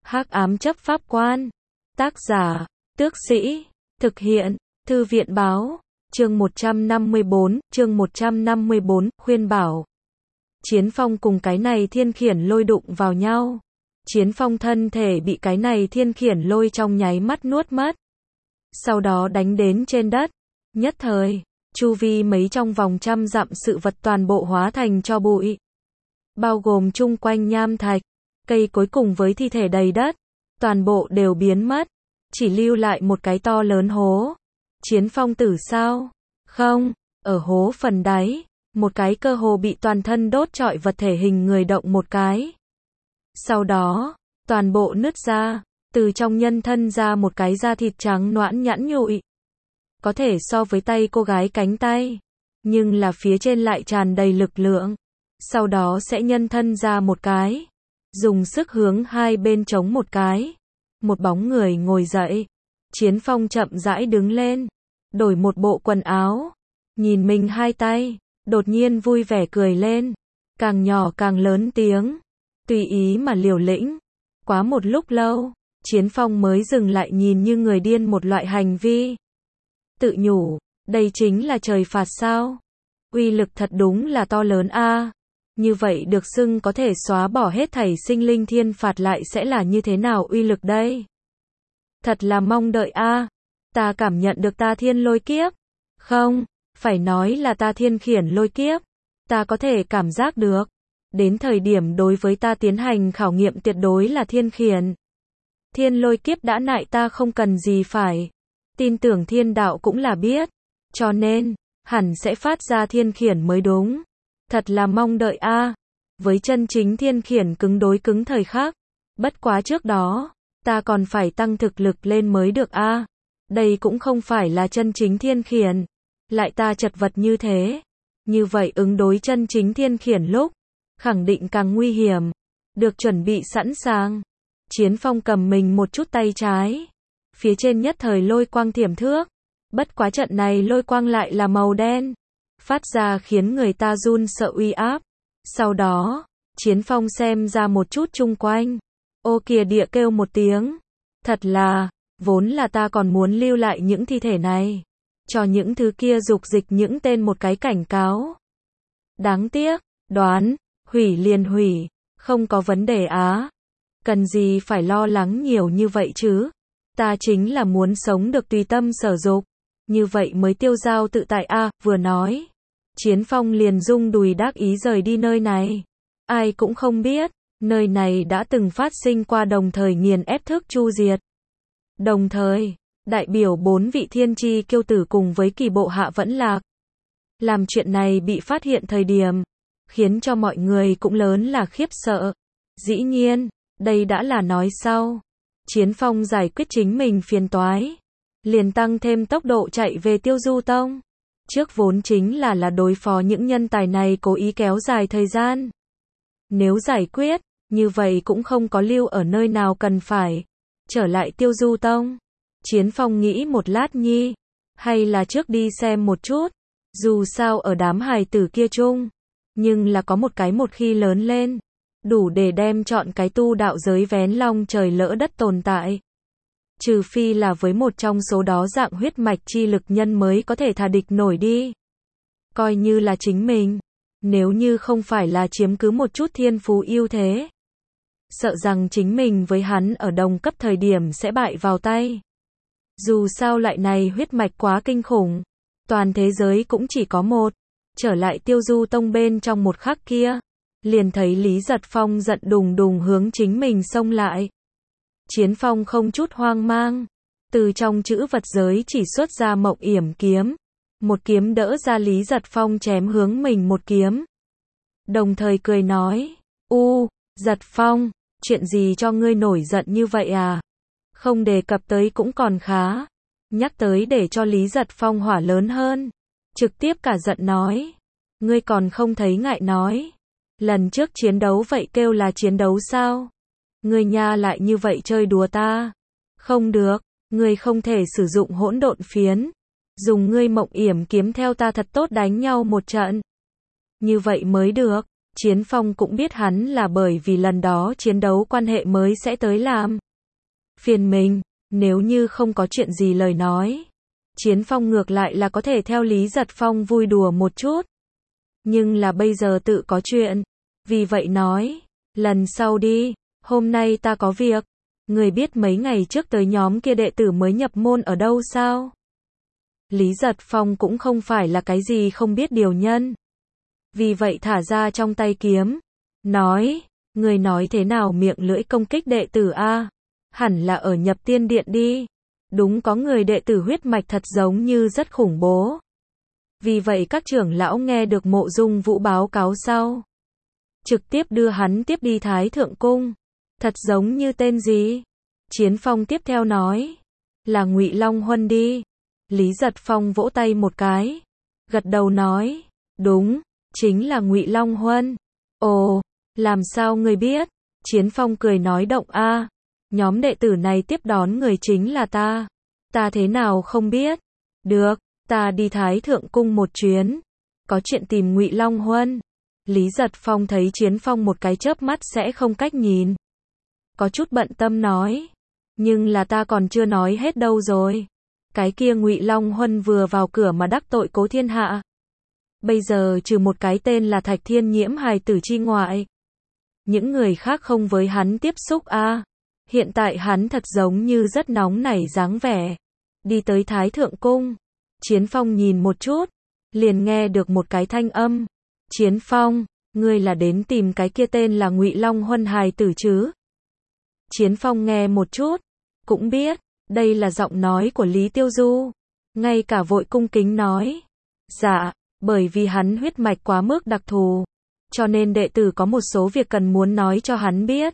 Hắc ám chấp pháp quan. Tác giả, Tước Sĩ. Thực hiện, Thư viện báo. Chương 154, khuyên bảo. Chiến Phong cùng cái này thiên khiển lôi đụng vào nhau. Chiến Phong thân thể bị cái này thiên khiển lôi trong nháy mắt nuốt mất. Sau đó đánh đến trên đất. Nhất thời, chu vi mấy trong vòng 100 dặm sự vật toàn bộ hóa thành tro bụi. Bao gồm chung quanh nham thạch, cây cối cùng với thi thể đầy đất. Toàn bộ đều biến mất. Chỉ lưu lại một cái to lớn hố. Chiến Phong tử sao? Không, ở hố phần đáy, một cái cơ hồ bị toàn thân đốt trọi vật thể hình người động một cái. Sau đó, toàn bộ nứt ra, từ trong nhân thân ra một cái da thịt trắng nõn nhẵn nhụi. Có thể so với tay cô gái cánh tay, nhưng là phía trên lại tràn đầy lực lượng. Sau đó sẽ nhân thân ra một cái, dùng sức hướng hai bên chống một cái. Một bóng người ngồi dậy. Chiến Phong chậm rãi đứng lên, đổi một bộ quần áo, nhìn mình hai tay, đột nhiên vui vẻ cười lên, càng nhỏ càng lớn tiếng, tùy ý mà liều lĩnh. Quá một lúc lâu, Chiến Phong mới dừng lại nhìn như người điên một loại hành vi. Tự nhủ, đây chính là trời phạt sao? Uy lực thật đúng là to lớn a. Như vậy được xưng có thể xóa bỏ hết thảy sinh linh thiên phạt lại sẽ là như thế nào uy lực đây? Thật là mong đợi a. Ta cảm nhận được ta thiên lôi kiếp. Không, phải nói là ta thiên khiển lôi kiếp. Ta có thể cảm giác được. Đến thời điểm đối với ta tiến hành khảo nghiệm tuyệt đối là thiên khiển. Thiên lôi kiếp đã nại ta không cần gì phải. Tin tưởng thiên đạo cũng là biết. Cho nên, hẳn sẽ phát ra thiên khiển mới đúng. Thật là mong đợi a. Với chân chính thiên khiển cứng đối cứng thời khắc. Bất quá trước đó, ta còn phải tăng thực lực lên mới được a. Đây cũng không phải là chân chính thiên khiển. Lại ta chật vật như thế. Như vậy ứng đối chân chính thiên khiển lúc, khẳng định càng nguy hiểm. Được chuẩn bị sẵn sàng. Chiến Phong cầm mình một chút tay trái. Phía trên nhất thời lôi quang thiểm thước. Bất quá trận này lôi quang lại là màu đen. Phát ra khiến người ta run sợ uy áp. Sau đó, Chiến Phong xem ra một chút chung quanh. Ô kìa địa kêu một tiếng. Thật là, vốn là ta còn muốn lưu lại những thi thể này. Cho những thứ kia dục dịch những tên một cái cảnh cáo. Đáng tiếc, đoán, hủy liền hủy, không có vấn đề á. Cần gì phải lo lắng nhiều như vậy chứ? Ta chính là muốn sống được tùy tâm sở dục. Như vậy mới tiêu dao tự tại a. Vừa nói, Chiến Phong liền rung đùi đắc ý rời đi nơi này. Ai cũng không biết, nơi này đã từng phát sinh qua đồng thời nghiền ép thức chu diệt. Đồng thời, đại biểu 4 vị thiên chi kiêu tử cùng với kỳ bộ hạ vẫn lạc. Làm chuyện này bị phát hiện thời điểm, khiến cho mọi người cũng lớn là khiếp sợ. Dĩ nhiên, đây đã là nói sau. Chiến Phong giải quyết chính mình phiền toái. Liền tăng thêm tốc độ chạy về Tiêu Du Tông. Trước vốn chính là đối phó những nhân tài này cố ý kéo dài thời gian. Nếu giải quyết, như vậy cũng không có lưu ở nơi nào cần phải. Trở lại Tiêu Du Tông. Chiến Phong nghĩ một lát nhi. Hay là trước đi xem một chút. Dù sao ở đám hài tử kia chung. Nhưng là có một cái một khi lớn lên. Đủ để đem chọn cái tu đạo giới vén long trời lỡ đất tồn tại. Trừ phi là với một trong số đó dạng huyết mạch chi lực nhân mới có thể thà địch nổi đi. Coi như là chính mình. Nếu như không phải là chiếm cứ một chút thiên phú ưu thế. Sợ rằng chính mình với hắn ở đồng cấp thời điểm sẽ bại vào tay. Dù sao loại này huyết mạch quá kinh khủng. Toàn thế giới cũng chỉ có một. Trở lại Tiêu Du Tông bên trong một khắc kia. Liền thấy Lý Giật Phong giận đùng đùng hướng chính mình xông lại. Chiến Phong không chút hoang mang. Từ trong chữ vật giới chỉ xuất ra Mộng Yểm kiếm. Một kiếm đỡ ra Lý Giật Phong chém hướng mình một kiếm. Đồng thời cười nói. Giật Phong, chuyện gì cho ngươi nổi giận như vậy à? Không đề cập tới cũng còn khá. Nhắc tới để cho Lý Giật Phong hỏa lớn hơn. Trực tiếp cả giận nói. Ngươi còn không thấy ngại nói. Lần trước chiến đấu vậy kêu là chiến đấu sao? Ngươi nha lại như vậy chơi đùa ta. Không được, ngươi không thể sử dụng hỗn độn phiến. Dùng ngươi Mộng Yểm kiếm theo ta thật tốt đánh nhau một trận. Như vậy mới được. Chiến Phong cũng biết hắn là bởi vì lần đó chiến đấu quan hệ mới sẽ tới làm phiền mình, nếu như không có chuyện gì lời nói. Chiến Phong ngược lại là có thể theo Lý Giật Phong vui đùa một chút. Nhưng là bây giờ tự có chuyện. Vì vậy nói, lần sau đi, hôm nay ta có việc. Người biết mấy ngày trước tới nhóm kia đệ tử mới nhập môn ở đâu sao? Lý Giật Phong cũng không phải là cái gì không biết điều nhân. Vì vậy thả ra trong tay kiếm. Nói, người nói thế nào miệng lưỡi công kích đệ tử a? Hẳn là ở nhập tiên điện đi. Đúng có người đệ tử huyết mạch thật giống như rất khủng bố. Vì vậy các trưởng lão nghe được Mộ Dung Vũ báo cáo sau. Trực tiếp đưa hắn tiếp đi Thái Thượng Cung. Thật giống như tên gì? Chiến Phong tiếp theo nói. Là Ngụy Long Huân đi. Lý Giật Phong vỗ tay một cái. Gật đầu nói. Đúng, chính là Ngụy Long Huân. Ồ, làm sao người biết? Chiến Phong cười nói động a. Nhóm đệ tử này tiếp đón người chính là ta. Ta thế nào không biết? Được, ta đi Thái Thượng Cung một chuyến. Có chuyện tìm Ngụy Long Huân. Lý Giật Phong thấy Chiến Phong một cái chớp mắt sẽ không cách nhìn. Có chút bận tâm nói. Nhưng là ta còn chưa nói hết đâu rồi. Cái kia Ngụy Long Huân vừa vào cửa mà đắc tội Cố Thiên Hạ. Bây giờ trừ một cái tên là Thạch Thiên Nhiễm hài tử chi ngoại. Những người khác không với hắn tiếp xúc a. Hiện tại hắn thật giống như rất nóng nảy dáng vẻ. Đi tới Thái Thượng Cung. Chiến Phong nhìn một chút. Liền nghe được một cái thanh âm. Chiến Phong, ngươi là đến tìm cái kia tên là Ngụy Long Huân hài tử chứ? Chiến Phong nghe một chút. Cũng biết, đây là giọng nói của Lý Tiêu Du. Ngay cả vội cung kính nói. Dạ, bởi vì hắn huyết mạch quá mức đặc thù. Cho nên đệ tử có một số việc cần muốn nói cho hắn biết.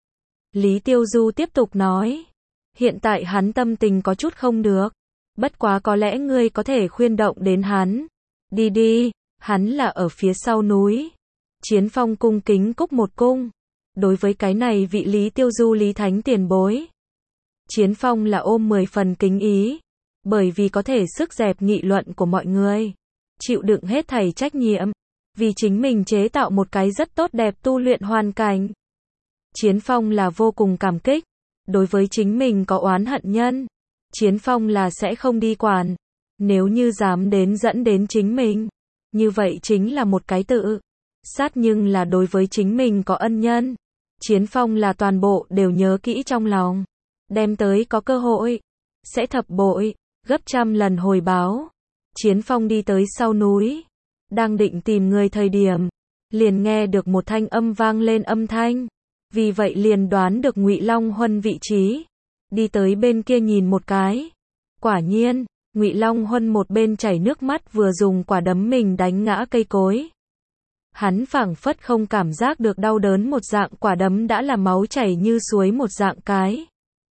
Lý Tiêu Du tiếp tục nói. Hiện tại hắn tâm tình có chút không được. Bất quá có lẽ ngươi có thể khuyên động đến hắn. Đi đi, hắn là ở phía sau núi. Chiến Phong cung kính cúc một cung. Đối với cái này vị Lý Tiêu Du Lý Thánh tiền bối. Chiến Phong là ôm 10 phần kính ý. Bởi vì có thể sức dẹp nghị luận của mọi người. Chịu đựng hết thảy trách nhiệm. Vì chính mình chế tạo một cái rất tốt đẹp tu luyện hoàn cảnh. Chiến Phong là vô cùng cảm kích. Đối với chính mình có oán hận nhân. Chiến Phong là sẽ không đi quản. Nếu như dám đến dẫn đến chính mình. Như vậy chính là một cái tự sát nhưng là đối với chính mình có ân nhân. Chiến Phong là toàn bộ đều nhớ kỹ trong lòng. Đem tới có cơ hội. Sẽ thập bội, gấp trăm lần hồi báo. Chiến Phong đi tới sau núi. Đang định tìm người thời điểm. Liền nghe được một thanh âm vang lên âm thanh. Vì vậy liền đoán được Ngụy Long Huân vị trí. Đi tới bên kia nhìn một cái. Quả nhiên, Ngụy Long Huân một bên chảy nước mắt vừa dùng quả đấm mình đánh ngã cây cối. Hắn phảng phất không cảm giác được đau đớn một dạng quả đấm đã là máu chảy như suối một dạng cái.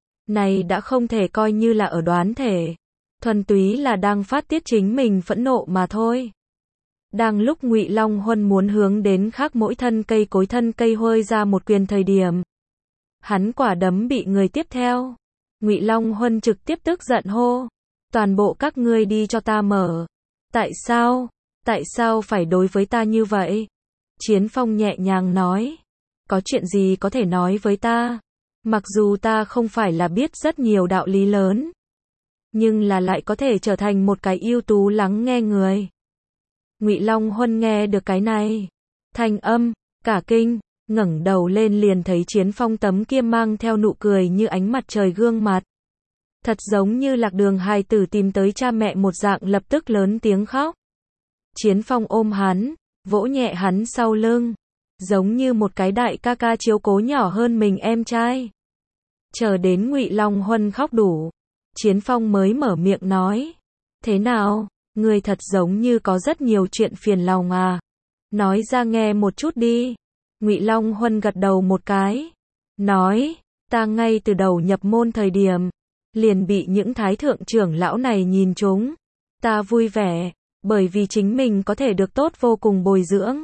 Này đã không thể coi như là ở đoán thể. Thuần túy là đang phát tiết chính mình phẫn nộ mà thôi. Đang lúc Ngụy Long Huân muốn hướng đến khác mỗi thân cây cối thân cây hôi ra một quyền thời điểm. Hắn quả đấm bị người tiếp theo. Ngụy Long Huân trực tiếp tức giận hô. Toàn bộ các ngươi đi cho ta mở. Tại sao? Tại sao phải đối với ta như vậy? Chiến Phong nhẹ nhàng nói. Có chuyện gì có thể nói với ta? Mặc dù ta không phải là biết rất nhiều đạo lý lớn. Nhưng là lại có thể trở thành một cái ưu tú lắng nghe người. Ngụy Long Huân nghe được cái này. Thanh âm, cả kinh, ngẩng đầu lên liền thấy Chiến Phong tấm kia mang theo nụ cười như ánh mặt trời gương mặt. Thật giống như lạc đường hài tử tìm tới cha mẹ một dạng lập tức lớn tiếng khóc. Chiến Phong ôm hắn, vỗ nhẹ hắn sau lưng. Giống như một cái đại ca ca chiếu cố nhỏ hơn mình em trai. Chờ đến Ngụy Long Huân khóc đủ. Chiến Phong mới mở miệng nói. Thế nào, ngươi thật giống như có rất nhiều chuyện phiền lòng à. Nói ra nghe một chút đi. Ngụy Long Huân gật đầu một cái. Nói, ta ngay từ đầu nhập môn thời điểm. Liền bị những thái thượng trưởng lão này nhìn trúng. Ta vui vẻ, bởi vì chính mình có thể được tốt vô cùng bồi dưỡng.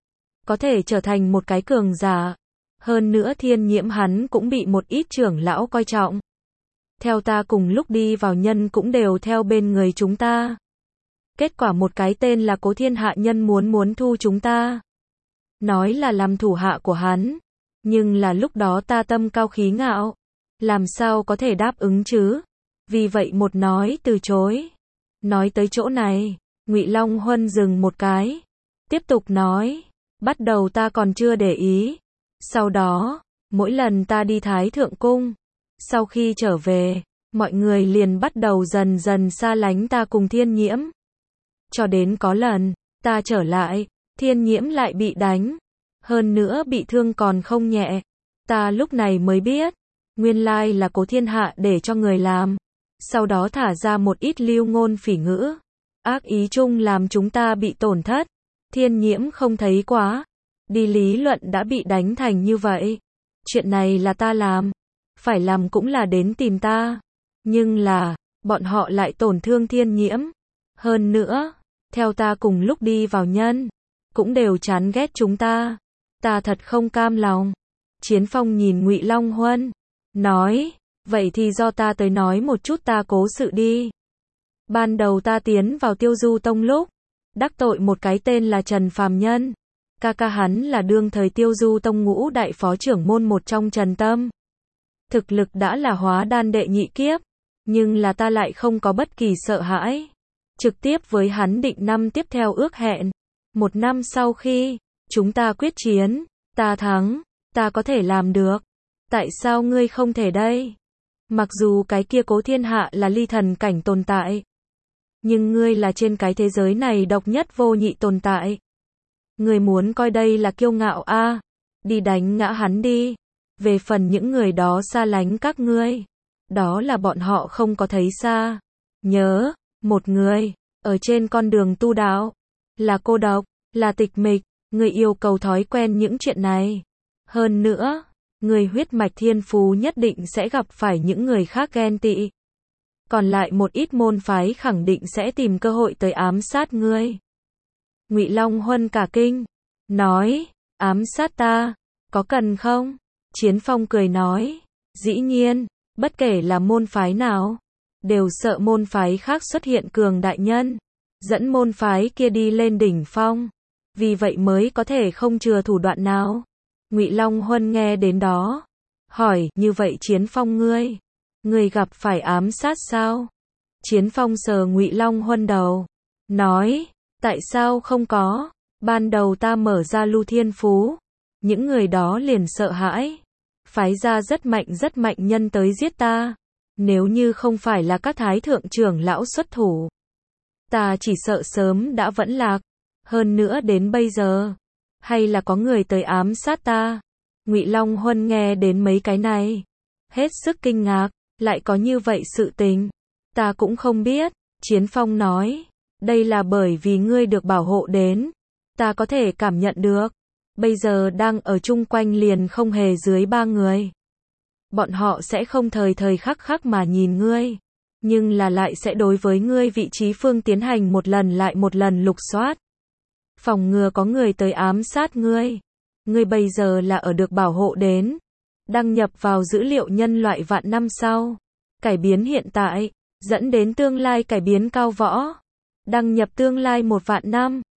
Có thể trở thành một cái cường giả. Hơn nữa Thiên Nhiễm hắn cũng bị một ít trưởng lão coi trọng. Theo ta cùng lúc đi vào nhân cũng đều theo bên người chúng ta. Kết quả một cái tên là Cố Thiên Hạ nhân muốn thu chúng ta. nói là làm thủ hạ của hắn. Nhưng là lúc đó ta tâm cao khí ngạo, làm sao có thể đáp ứng chứ? Vì vậy một nói từ chối. Nói tới chỗ này, Ngụy Long Huân dừng một cái, tiếp tục nói, bắt đầu ta còn chưa để ý. Sau đó, mỗi lần ta đi Thái Thượng Cung, sau khi trở về, mọi người liền bắt đầu dần dần xa lánh ta cùng Thiên Nhiễm. Cho đến có lần, ta trở lại, Thiên Nhiễm lại bị đánh, hơn nữa bị thương còn không nhẹ. Ta lúc này mới biết, nguyên lai là Cố Thiên Hạ để cho người làm, sau đó thả ra một ít lưu ngôn phỉ ngữ, ác ý chung làm chúng ta bị tổn thất. Thiên Nhiễm không thấy quá, đi lý luận đã bị đánh thành như vậy. Chuyện này là ta làm, phải làm cũng là đến tìm ta. Nhưng là, bọn họ lại tổn thương Thiên Nhiễm. Hơn nữa, theo ta cùng lúc đi vào nhân, cũng đều chán ghét chúng ta. Ta thật không cam lòng. Chiến Phong nhìn Ngụy Long Huân, nói, vậy thì do ta tới nói một chút ta cố sự đi. Ban đầu ta tiến vào Tiêu Du Tông lúc, đắc tội một cái tên là Trần Phàm Nhân. Ca ca hắn là đương thời Tiêu Du Tông ngũ đại phó trưởng môn một trong Trần Tâm. Thực lực đã là hóa đan đệ nhị kiếp, nhưng là ta lại không có bất kỳ sợ hãi. Trực tiếp với hắn định năm tiếp theo ước hẹn. Một năm sau khi chúng ta quyết chiến, ta thắng, ta có thể làm được. Tại sao ngươi không thể đây? Mặc dù cái kia Cố Thiên Hạ là ly thần cảnh tồn tại, nhưng ngươi là trên cái thế giới này độc nhất vô nhị tồn tại. Ngươi muốn coi đây là kiêu ngạo a? Đi đánh ngã hắn đi. Về phần những người đó xa lánh các ngươi, đó là bọn họ không có thấy xa. Nhớ, một người, ở trên con đường tu đạo, là cô độc, là tịch mịch, người yêu cầu thói quen những chuyện này. Hơn nữa, người huyết mạch thiên phú nhất định sẽ gặp phải những người khác ghen tị. Còn lại một ít môn phái khẳng định sẽ tìm cơ hội tới ám sát ngươi. Ngụy Long Huân cả kinh, nói, ám sát ta, có cần không? Chiến Phong cười nói, dĩ nhiên, bất kể là môn phái nào, đều sợ môn phái khác xuất hiện cường đại nhân, dẫn môn phái kia đi lên đỉnh phong, vì vậy mới có thể không chừa thủ đoạn nào. Ngụy Long Huân nghe đến đó, hỏi, như vậy Chiến Phong ngươi gặp phải ám sát sao? Chiến Phong sờ Ngụy Long Huân đầu, nói, tại sao không có? Ban đầu ta mở ra Lưu Thiên Phú, những người đó liền sợ hãi, phái ra rất mạnh nhân tới giết ta. Nếu như không phải là các thái thượng trưởng lão xuất thủ, ta chỉ sợ sớm đã vẫn lạc. Hơn nữa đến bây giờ, hay là có người tới ám sát ta. Ngụy Long Huân nghe đến mấy cái này, hết sức kinh ngạc, lại có như vậy sự tình. Ta cũng không biết. Chiến Phong nói, đây là bởi vì ngươi được bảo hộ đến, ta có thể cảm nhận được. Bây giờ đang ở chung quanh liền không hề dưới 3 người. Bọn họ sẽ không thời thời khắc khắc mà nhìn ngươi, nhưng là lại sẽ đối với ngươi vị trí phương tiến hành một lần lại một lần lục soát, phòng ngừa có người tới ám sát ngươi. Ngươi bây giờ là ở được bảo hộ đến, đăng nhập vào dữ liệu nhân loại vạn năm sau, cải biến hiện tại, dẫn đến tương lai cải biến cao võ, đăng nhập tương lai 1 vạn năm.